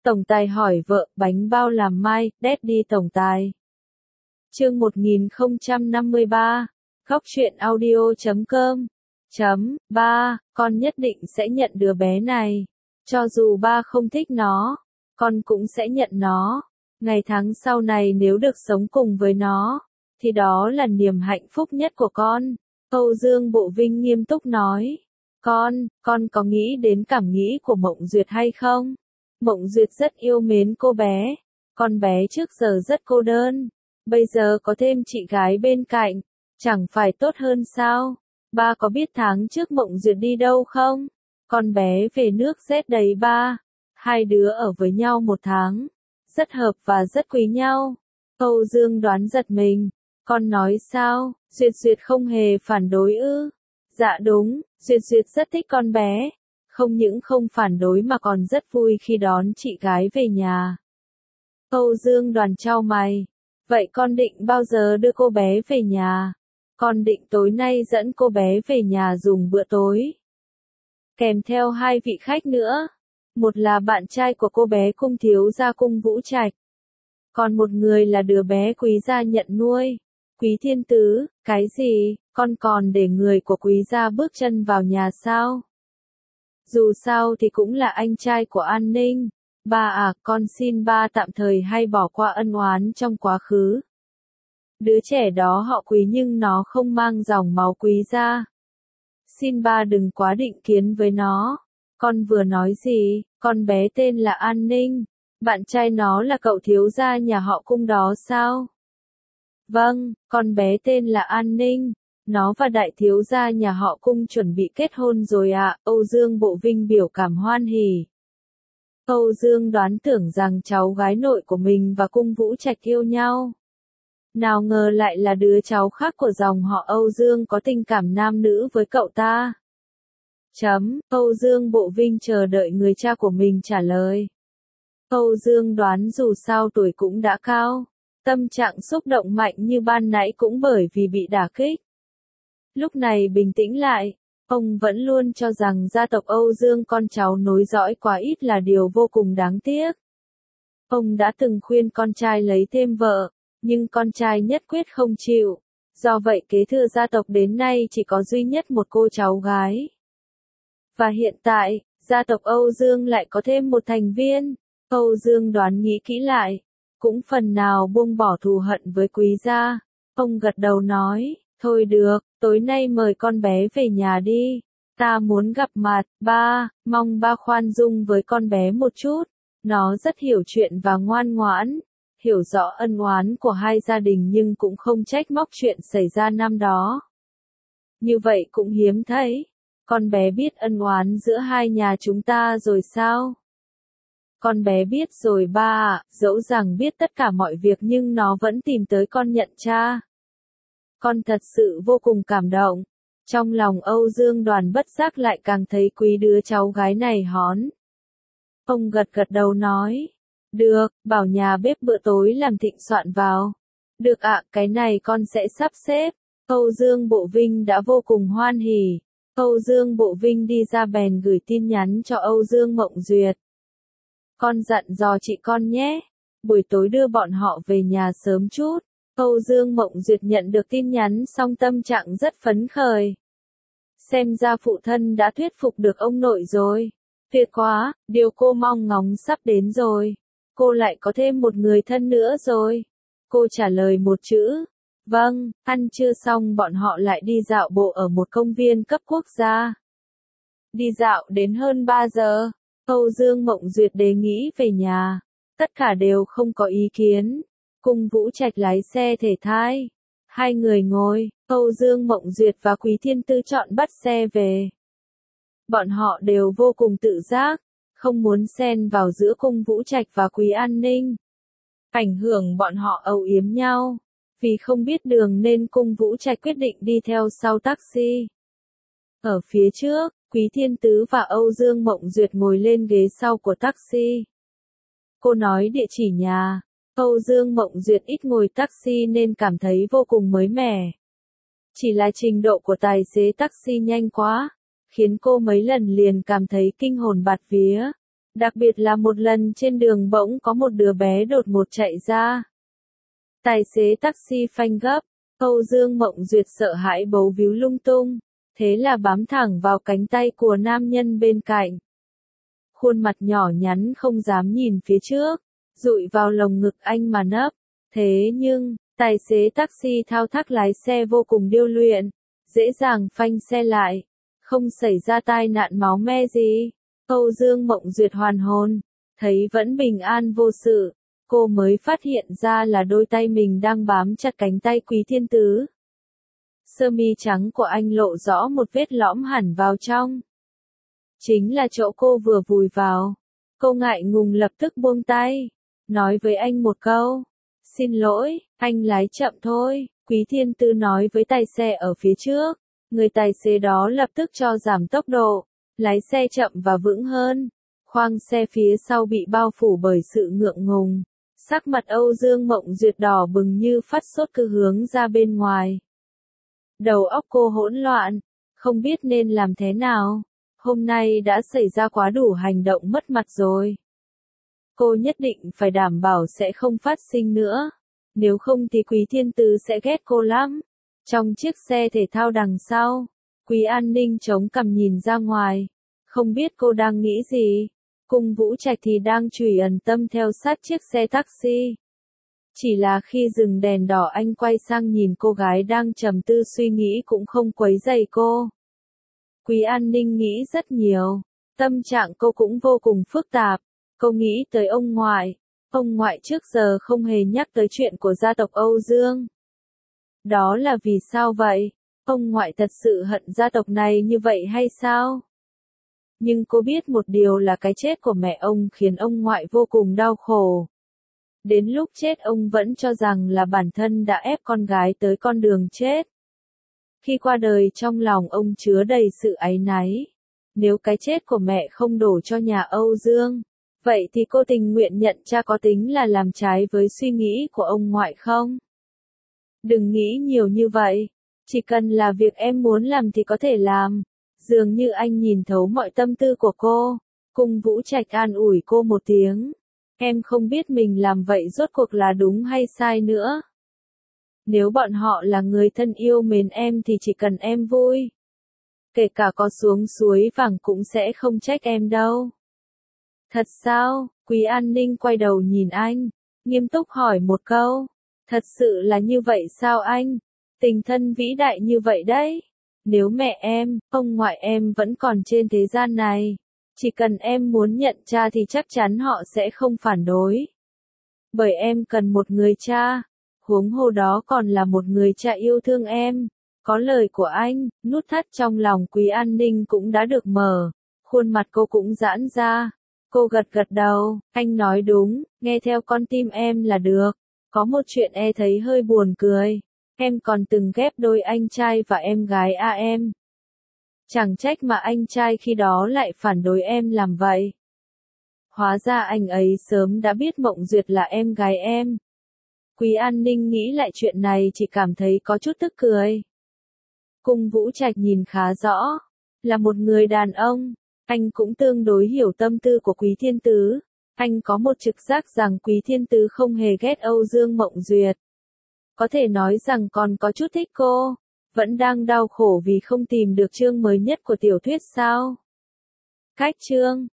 Tổng tài hỏi vợ, bánh bao làm mai, Daddy tổng tài. Chương 1053, Góc truyện audio.com. 3. Con nhất định sẽ nhận đứa bé này. Cho dù ba không thích nó, con cũng sẽ nhận nó. Ngày tháng sau này nếu được sống cùng với nó, thì đó là niềm hạnh phúc nhất của con. Âu Dương Bộ Vinh nghiêm túc nói. Con có nghĩ đến cảm nghĩ của Mộng Duyệt hay không? Mộng Duyệt rất yêu mến cô bé. Con bé trước giờ rất cô đơn. Bây giờ có thêm chị gái bên cạnh, chẳng phải tốt hơn sao? Ba có biết tháng trước Mộng Duyệt đi đâu không? Con bé về nước Z đấy ba. Hai đứa ở với nhau 1 tháng. Rất hợp và rất quý nhau. Âu Dương Đoán giật mình. Con nói sao? Duyệt không hề phản đối ư? Dạ đúng, Duyệt rất thích con bé. Không những không phản đối mà còn rất vui khi đón chị gái về nhà. Âu Dương Đoán chau mày. Vậy con định bao giờ đưa cô bé về nhà? Con định tối nay dẫn cô bé về nhà dùng bữa tối. Kèm theo 2 vị khách nữa. Một là bạn trai của cô bé Cung thiếu gia Cung Vũ Trạch. Còn một người là đứa bé Quý gia nhận nuôi. Quý Thiên Tứ, cái gì, con còn để người của Quý gia bước chân vào nhà sao? Dù sao thì cũng là anh trai của An Ninh. Ba à, con xin ba tạm thời hay bỏ qua ân oán trong quá khứ. Đứa trẻ đó họ Quý nhưng nó không mang dòng máu Quý gia. Xin ba đừng quá định kiến với nó. Con vừa nói gì? Con bé tên là An Ninh. Bạn trai nó là cậu thiếu gia nhà họ Cung đó sao? Vâng, con bé tên là An Ninh. Nó và đại thiếu gia nhà họ Cung chuẩn bị kết hôn rồi ạ. Âu Dương Bộ Vinh biểu cảm hoan hỉ. Âu Dương Đoán tưởng rằng cháu gái nội của mình và Cung Vũ Trạch yêu nhau. Nào ngờ lại là đứa cháu khác của dòng họ Âu Dương có tình cảm nam nữ với cậu ta. Âu Dương Bộ Vinh chờ đợi người cha của mình trả lời. Âu Dương Đoán dù sao tuổi cũng đã cao. Tâm trạng xúc động mạnh như ban nãy cũng bởi vì bị đả kích. Lúc này bình tĩnh lại, ông vẫn luôn cho rằng gia tộc Âu Dương con cháu nối dõi quá ít là điều vô cùng đáng tiếc. Ông đã từng khuyên con trai lấy thêm vợ, nhưng con trai nhất quyết không chịu. Do vậy kế thừa gia tộc đến nay chỉ có duy nhất một cô cháu gái. Và hiện tại, gia tộc Âu Dương lại có thêm một thành viên. Âu Dương Đoán nghĩ kỹ lại, cũng phần nào buông bỏ thù hận với Quý gia. Ông gật đầu nói, thôi được, tối nay mời con bé về nhà đi. Ta muốn gặp mặt, ba, mong ba khoan dung với con bé một chút. Nó rất hiểu chuyện và ngoan ngoãn, hiểu rõ ân oán của hai gia đình nhưng cũng không trách móc chuyện xảy ra năm đó. Như vậy cũng hiếm thấy. Con bé biết ân oán giữa hai nhà chúng ta rồi sao? Con bé biết rồi ba ạ, dẫu rằng biết tất cả mọi việc nhưng nó vẫn tìm tới con nhận cha. Con thật sự vô cùng cảm động. Trong lòng Âu Dương Đoán bất giác lại càng thấy quý đứa cháu gái này hón. Ông gật đầu nói. Được, bảo nhà bếp bữa tối làm thịnh soạn vào. Được ạ, cái này con sẽ sắp xếp. Âu Dương Bộ Vinh đã vô cùng hoan hỉ. Âu Dương Bộ Vinh đi ra bèn gửi tin nhắn cho Âu Dương Mộng Duyệt. Con dặn dò chị con nhé. Buổi tối đưa bọn họ về nhà sớm chút. Âu Dương Mộng Duyệt nhận được tin nhắn xong tâm trạng rất phấn khởi. Xem ra phụ thân đã thuyết phục được ông nội rồi. Tuyệt quá, điều cô mong ngóng sắp đến rồi. Cô lại có thêm một người thân nữa rồi. Cô trả lời một chữ. Vâng, ăn trưa xong bọn họ lại đi dạo bộ ở một công viên cấp quốc gia. Đi dạo đến hơn 3 giờ. Âu Dương Mộng Duyệt đề nghị về nhà. Tất cả đều không có ý kiến. Cung Vũ Trạch lái xe thể thao. Hai người ngồi, Âu Dương Mộng Duyệt và Quý Thiên Tư chọn bắt xe về. Bọn họ đều vô cùng tự giác, không muốn xen vào giữa Cung Vũ Trạch và Quý An Ninh. Ảnh hưởng bọn họ âu yếm nhau. Vì không biết đường nên Cung Vũ Trạch quyết định đi theo sau taxi. Ở phía trước, Quý Thiên Tứ và Âu Dương Mộng Duyệt ngồi lên ghế sau của taxi. Cô nói địa chỉ nhà. Âu Dương Mộng Duyệt ít ngồi taxi nên cảm thấy vô cùng mới mẻ. Chỉ là trình độ của tài xế taxi nhanh quá, khiến cô mấy lần liền cảm thấy kinh hồn bạt vía. Đặc biệt là một lần trên đường bỗng có một đứa bé đột ngột chạy ra. Tài xế taxi phanh gấp, Âu Dương Mộng Duyệt sợ hãi bấu víu lung tung, thế là bám thẳng vào cánh tay của nam nhân bên cạnh. Khuôn mặt nhỏ nhắn không dám nhìn phía trước, dụi vào lồng ngực anh mà nấp. Thế nhưng, tài xế taxi thao tác lái xe vô cùng điêu luyện, dễ dàng phanh xe lại, không xảy ra tai nạn máu me gì. Âu Dương Mộng Duyệt hoàn hồn, thấy vẫn bình an vô sự, cô mới phát hiện ra là đôi tay mình đang bám chặt cánh tay Quý Thiên Tứ. Sơ mi trắng của anh lộ rõ một vết lõm hẳn vào trong. Chính là chỗ cô vừa vùi vào. Cô ngại ngùng lập tức buông tay, nói với anh một câu. Xin lỗi, anh lái chậm thôi, Quý Thiên Tư nói với tài xe ở phía trước. Người tài xế đó lập tức cho giảm tốc độ, lái xe chậm và vững hơn. Khoang xe phía sau bị bao phủ bởi sự ngượng ngùng. Sắc mặt Âu Dương Mộng Duyệt đỏ bừng như phát sốt cứ hướng ra bên ngoài. Đầu óc cô hỗn loạn, không biết nên làm thế nào. Hôm nay đã xảy ra quá đủ hành động mất mặt rồi. Cô nhất định phải đảm bảo sẽ không phát sinh nữa. Nếu không thì Quý Thiên Tứ sẽ ghét cô lắm. Trong chiếc xe thể thao đằng sau, Quý An Ninh chống cằm nhìn ra ngoài. Không biết cô đang nghĩ gì. Cung Vũ Trạch thì đang trùy ẩn tâm theo sát chiếc xe taxi. Chỉ là khi dừng đèn đỏ anh quay sang nhìn cô gái đang trầm tư suy nghĩ cũng không quấy rầy cô. Quý An Ninh nghĩ rất nhiều. Tâm trạng cô cũng vô cùng phức tạp. Cô nghĩ tới ông ngoại. Ông ngoại trước giờ không hề nhắc tới chuyện của gia tộc Âu Dương. Đó là vì sao vậy? Ông ngoại thật sự hận gia tộc này như vậy hay sao? Nhưng cô biết một điều là cái chết của mẹ ông khiến ông ngoại vô cùng đau khổ. Đến lúc chết ông vẫn cho rằng là bản thân đã ép con gái tới con đường chết. Khi qua đời trong lòng ông chứa đầy sự áy náy. Nếu cái chết của mẹ không đổ cho nhà Âu Dương, vậy thì cô tình nguyện nhận cha có tính là làm trái với suy nghĩ của ông ngoại không? Đừng nghĩ nhiều như vậy, chỉ cần là việc em muốn làm thì có thể làm. Dường như anh nhìn thấu mọi tâm tư của cô. Cung Vũ Trạch an ủi cô một tiếng. Em không biết mình làm vậy rốt cuộc là đúng hay sai nữa. Nếu bọn họ là người thân yêu mến em thì chỉ cần em vui. Kể cả có xuống suối vàng cũng sẽ không trách em đâu. Thật sao? Quý An Ninh quay đầu nhìn anh, nghiêm túc hỏi một câu. Thật sự là như vậy sao anh? Tình thân vĩ đại như vậy đấy. Nếu mẹ em, ông ngoại em vẫn còn trên thế gian này, chỉ cần em muốn nhận cha thì chắc chắn họ sẽ không phản đối. Bởi em cần một người cha, huống hồ đó còn là một người cha yêu thương em. Có lời của anh, nút thắt trong lòng Quý An Ninh cũng đã được mở, khuôn mặt cô cũng giãn ra. Cô gật gật đầu, anh nói đúng, nghe theo con tim em là được. Có một chuyện thấy hơi buồn cười. Em còn từng ghép đôi anh trai và em gái em. Chẳng trách mà anh trai khi đó lại phản đối em làm vậy. Hóa ra anh ấy sớm đã biết Mộng Duyệt là em gái em. Quý An Ninh nghĩ lại chuyện này chỉ cảm thấy có chút tức cười. Cung Vũ Trạch nhìn khá rõ, là một người đàn ông, anh cũng tương đối hiểu tâm tư của Quý Thiên Tứ. Anh có một trực giác rằng Quý Thiên Tứ không hề ghét Âu Dương Mộng Duyệt. Có thể nói rằng còn có chút thích cô, vẫn đang đau khổ vì không tìm được chương mới nhất của tiểu thuyết sao. Cách chương